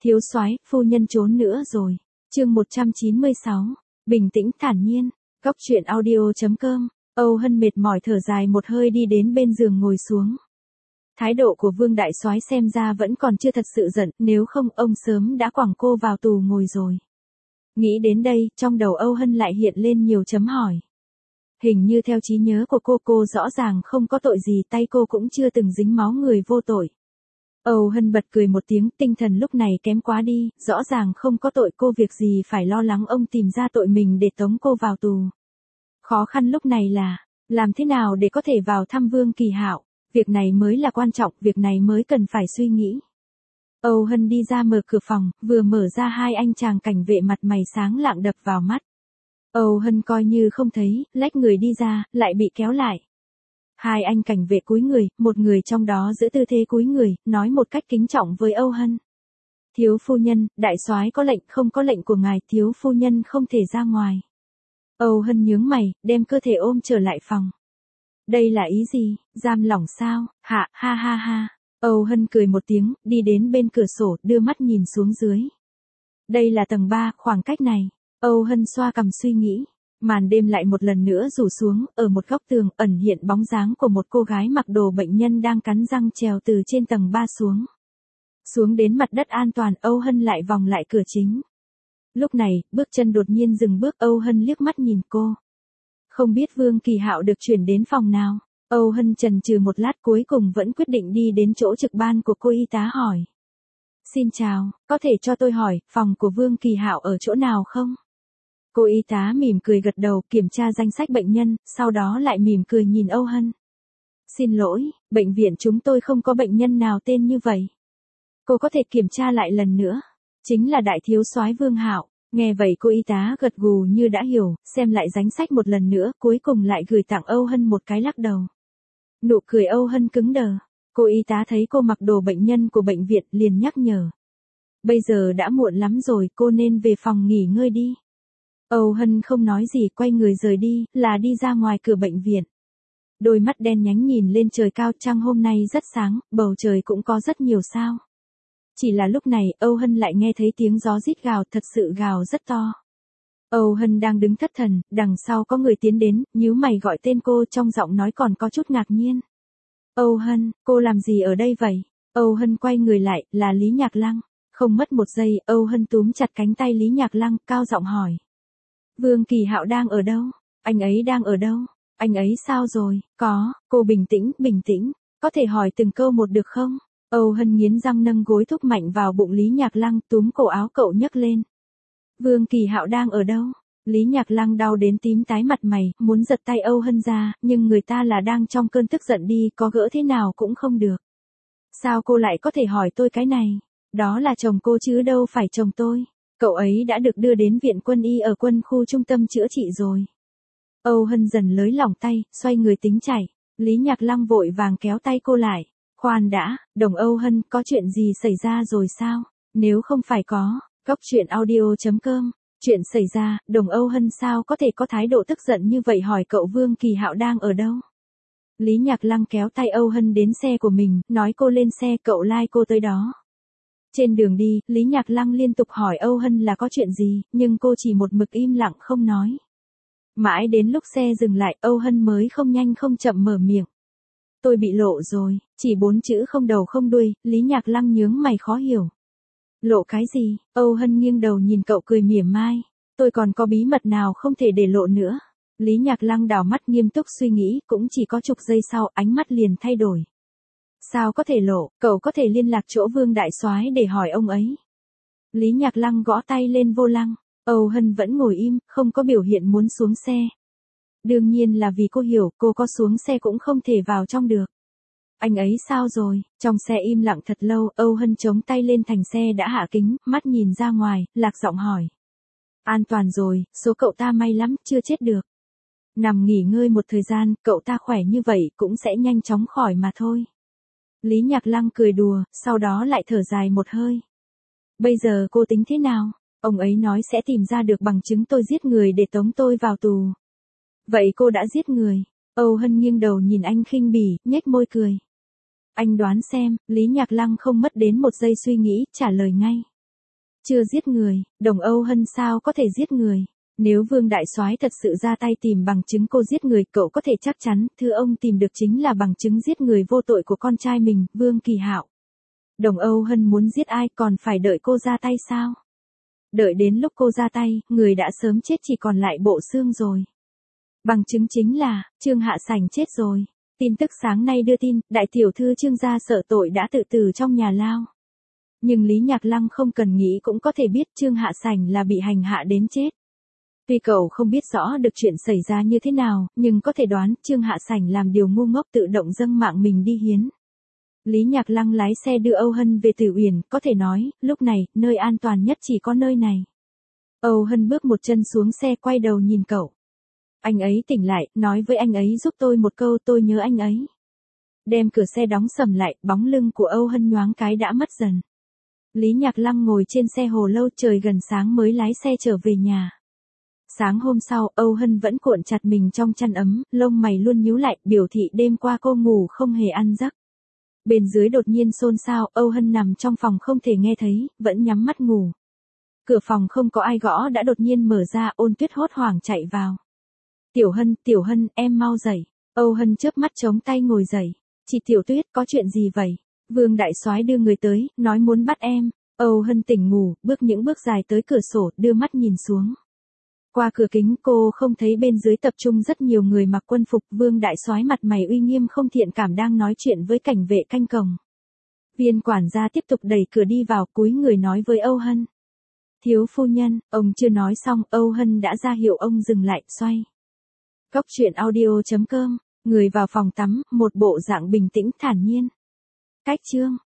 Thiếu soái, phu nhân trốn nữa rồi. Chương 196. Bình tĩnh thản nhiên. Góc truyện audio.com. Âu Hân mệt mỏi thở dài một hơi đi đến bên giường ngồi xuống. Thái độ của Vương đại soái xem ra vẫn còn chưa thật sự giận, nếu không ông sớm đã quẳng cô vào tù ngồi rồi. Nghĩ đến đây, trong đầu Âu Hân lại hiện lên nhiều chấm hỏi. Hình như theo trí nhớ của cô rõ ràng không có tội gì, tay cô cũng chưa từng dính máu người vô tội. Âu Hân bật cười một tiếng, tinh thần lúc này kém quá đi, rõ ràng không có tội, cô việc gì phải lo lắng ông tìm ra tội mình để tống cô vào tù. Khó khăn lúc này là, làm thế nào để có thể vào thăm Vương Kỳ Hạo, việc này mới là quan trọng, việc này mới cần phải suy nghĩ. Âu Hân đi ra mở cửa phòng, vừa mở ra hai anh chàng cảnh vệ mặt mày sáng lạng đập vào mắt. Âu Hân coi như không thấy, lách người đi ra, lại bị kéo lại. Hai anh cảnh vệ cúi người, một người trong đó giữ tư thế cúi người, nói một cách kính trọng với Âu Hân. Thiếu phu nhân, đại soái có lệnh, không có lệnh của ngài, thiếu phu nhân không thể ra ngoài. Âu Hân nhướng mày, đem cơ thể ôm trở lại phòng. Đây là ý gì, giam lỏng sao, ha ha. Âu Hân cười một tiếng, đi đến bên cửa sổ, đưa mắt nhìn xuống dưới. Đây là tầng 3, khoảng cách này. Âu Hân xoa cằm suy nghĩ. Màn đêm lại một lần nữa rủ xuống, ở một góc tường ẩn hiện bóng dáng của một cô gái mặc đồ bệnh nhân đang cắn răng trèo từ trên tầng 3 xuống. Xuống đến mặt đất an toàn, Âu Hân lại vòng lại cửa chính. Lúc này, bước chân đột nhiên dừng bước, Âu Hân liếc mắt nhìn cô. Không biết Vương Kỳ Hạo được chuyển đến phòng nào. Âu Hân chần chừ một lát cuối cùng vẫn quyết định đi đến chỗ trực ban của cô y tá hỏi. Xin chào, có thể cho tôi hỏi, phòng của Vương Kỳ Hạo ở chỗ nào không? Cô y tá mỉm cười gật đầu, kiểm tra danh sách bệnh nhân, sau đó lại mỉm cười nhìn Âu Hân. Xin lỗi, bệnh viện chúng tôi không có bệnh nhân nào tên như vậy. Cô có thể kiểm tra lại lần nữa. Chính là đại thiếu soái Vương Hạo. Nghe vậy cô y tá gật gù như đã hiểu, xem lại danh sách một lần nữa, cuối cùng lại gửi tặng Âu Hân một cái lắc đầu. Nụ cười Âu Hân cứng đờ. Cô y tá thấy cô mặc đồ bệnh nhân của bệnh viện liền nhắc nhở. Bây giờ đã muộn lắm rồi, cô nên về phòng nghỉ ngơi đi. Âu Hân không nói gì, quay người rời đi, là đi ra ngoài cửa bệnh viện. Đôi mắt đen nhánh nhìn lên trời cao, trăng hôm nay rất sáng, bầu trời cũng có rất nhiều sao. Chỉ là lúc này, Âu Hân lại nghe thấy tiếng gió rít gào, thật sự gào rất to. Âu Hân đang đứng thất thần, đằng sau có người tiến đến, nhíu mày gọi tên cô, trong giọng nói còn có chút ngạc nhiên. Âu Hân, cô làm gì ở đây vậy? Âu Hân quay người lại, là Lý Nhạc Lăng. Không mất một giây, Âu Hân túm chặt cánh tay Lý Nhạc Lăng, cao giọng hỏi. Vương Kỳ Hạo đang ở đâu? Anh ấy đang ở đâu? Anh ấy sao rồi? Có, cô bình tĩnh, có thể hỏi từng câu một được không? Âu Hân nghiến răng nâng gối thúc mạnh vào bụng Lý Nhạc Lăng, túm cổ áo cậu nhấc lên. Vương Kỳ Hạo đang ở đâu? Lý Nhạc Lăng đau đến tím tái mặt mày, muốn giật tay Âu Hân ra, nhưng người ta là đang trong cơn tức giận đi, có gỡ thế nào cũng không được. Sao cô lại có thể hỏi tôi cái này? Đó là chồng cô chứ đâu phải chồng tôi. Cậu ấy đã được đưa đến viện quân y ở quân khu trung tâm chữa trị rồi. Âu Hân dần lới lỏng tay, xoay người tính chạy. Lý Nhạc Lăng vội vàng kéo tay cô lại. Khoan đã, đồng Âu Hân, có chuyện gì xảy ra rồi sao? Nếu không phải có, góc truyện audio.com. Chuyện xảy ra, đồng Âu Hân sao có thể có thái độ tức giận như vậy, hỏi cậu Vương Kỳ Hạo đang ở đâu? Lý Nhạc Lăng kéo tay Âu Hân đến xe của mình, nói cô lên xe, cậu lai cô tới đó. Trên đường đi, Lý Nhạc Lăng liên tục hỏi Âu Hân là có chuyện gì, nhưng cô chỉ một mực im lặng không nói. Mãi đến lúc xe dừng lại, Âu Hân mới không nhanh không chậm mở miệng. Tôi bị lộ rồi, chỉ 4 chữ không đầu không đuôi, Lý Nhạc Lăng nhướng mày khó hiểu. Lộ cái gì? Âu Hân nghiêng đầu nhìn cậu cười mỉa mai. Tôi còn có bí mật nào không thể để lộ nữa. Lý Nhạc Lăng đảo mắt nghiêm túc suy nghĩ, cũng chỉ có chục giây sau, ánh mắt liền thay đổi. Sao có thể lộ, cậu có thể liên lạc chỗ Vương đại soái để hỏi ông ấy. Lý Nhạc Lăng gõ tay lên vô lăng. Âu Hân vẫn ngồi im, không có biểu hiện muốn xuống xe. Đương nhiên là vì cô hiểu, cô có xuống xe cũng không thể vào trong được. Anh ấy sao rồi? Trong xe im lặng thật lâu, Âu Hân chống tay lên thành xe đã hạ kính, mắt nhìn ra ngoài, lạc giọng hỏi. An toàn rồi, số cậu ta may lắm, chưa chết được. Nằm nghỉ ngơi một thời gian, cậu ta khỏe như vậy cũng sẽ nhanh chóng khỏi mà thôi. Lý Nhạc Lăng cười đùa, sau đó lại thở dài một hơi. Bây giờ cô tính thế nào? Ông ấy nói sẽ tìm ra được bằng chứng tôi giết người để tống tôi vào tù. Vậy cô đã giết người? Âu Hân nghiêng đầu nhìn anh khinh bỉ, nhếch môi cười. Anh đoán xem, Lý Nhạc Lăng không mất đến một giây suy nghĩ, trả lời ngay. Chưa giết người, Đồng Âu Hân sao có thể giết người? Nếu Vương Đại Soái thật sự ra tay tìm bằng chứng cô giết người, cậu có thể chắc chắn, thưa ông tìm được chính là bằng chứng giết người vô tội của con trai mình, Vương Kỳ Hạo. Đồng Âu Hân muốn giết ai còn phải đợi cô ra tay sao? Đợi đến lúc cô ra tay, người đã sớm chết chỉ còn lại bộ xương rồi. Bằng chứng chính là, Trương Hạ Sảnh chết rồi. Tin tức sáng nay đưa tin, đại tiểu thư Trương gia sợ tội đã tự tử trong nhà lao. Nhưng Lý Nhạc Lăng không cần nghĩ cũng có thể biết Trương Hạ Sảnh là bị hành hạ đến chết. Tuy cậu không biết rõ được chuyện xảy ra như thế nào, nhưng có thể đoán Trương Hạ Sảnh làm điều ngu ngốc tự động dâng mạng mình đi hiến. Lý Nhạc Lăng lái xe đưa Âu Hân về Tử Uyển, có thể nói, lúc này, nơi an toàn nhất chỉ có nơi này. Âu Hân bước một chân xuống xe quay đầu nhìn cậu. Anh ấy tỉnh lại, nói với anh ấy giúp tôi một câu, tôi nhớ anh ấy. Đem cửa xe đóng sầm lại, bóng lưng của Âu Hân nhoáng cái đã mất dần. Lý Nhạc Lăng ngồi trên xe hồ lâu, trời gần sáng mới lái xe trở về nhà. Sáng hôm sau, Âu Hân vẫn cuộn chặt mình trong chăn ấm, lông mày luôn nhíu lại, biểu thị đêm qua cô ngủ không hề ăn giấc. Bên dưới đột nhiên xôn xao, Âu Hân nằm trong phòng không thể nghe thấy, vẫn nhắm mắt ngủ. Cửa phòng không có ai gõ đã đột nhiên mở ra, Ôn Tuyết hốt hoảng chạy vào. Tiểu Hân, em mau dậy. Âu Hân chớp mắt chống tay ngồi dậy. Chị Tiểu Tuyết, có chuyện gì vậy? Vương Đại Soái đưa người tới, nói muốn bắt em. Âu Hân tỉnh ngủ, bước những bước dài tới cửa sổ, đưa mắt nhìn xuống. Qua cửa kính cô không thấy bên dưới tập trung rất nhiều người mặc quân phục, Vương Đại Soái mặt mày uy nghiêm không thiện cảm đang nói chuyện với cảnh vệ canh cổng. Viên quản gia tiếp tục đẩy cửa đi vào, cúi người nói với Âu Hân. Thiếu phu nhân, ông chưa nói xong, Âu Hân đã ra hiệu ông dừng lại, xoay. Cốc truyện audio.com, người vào phòng tắm, một bộ dạng bình tĩnh thản nhiên. Cách chương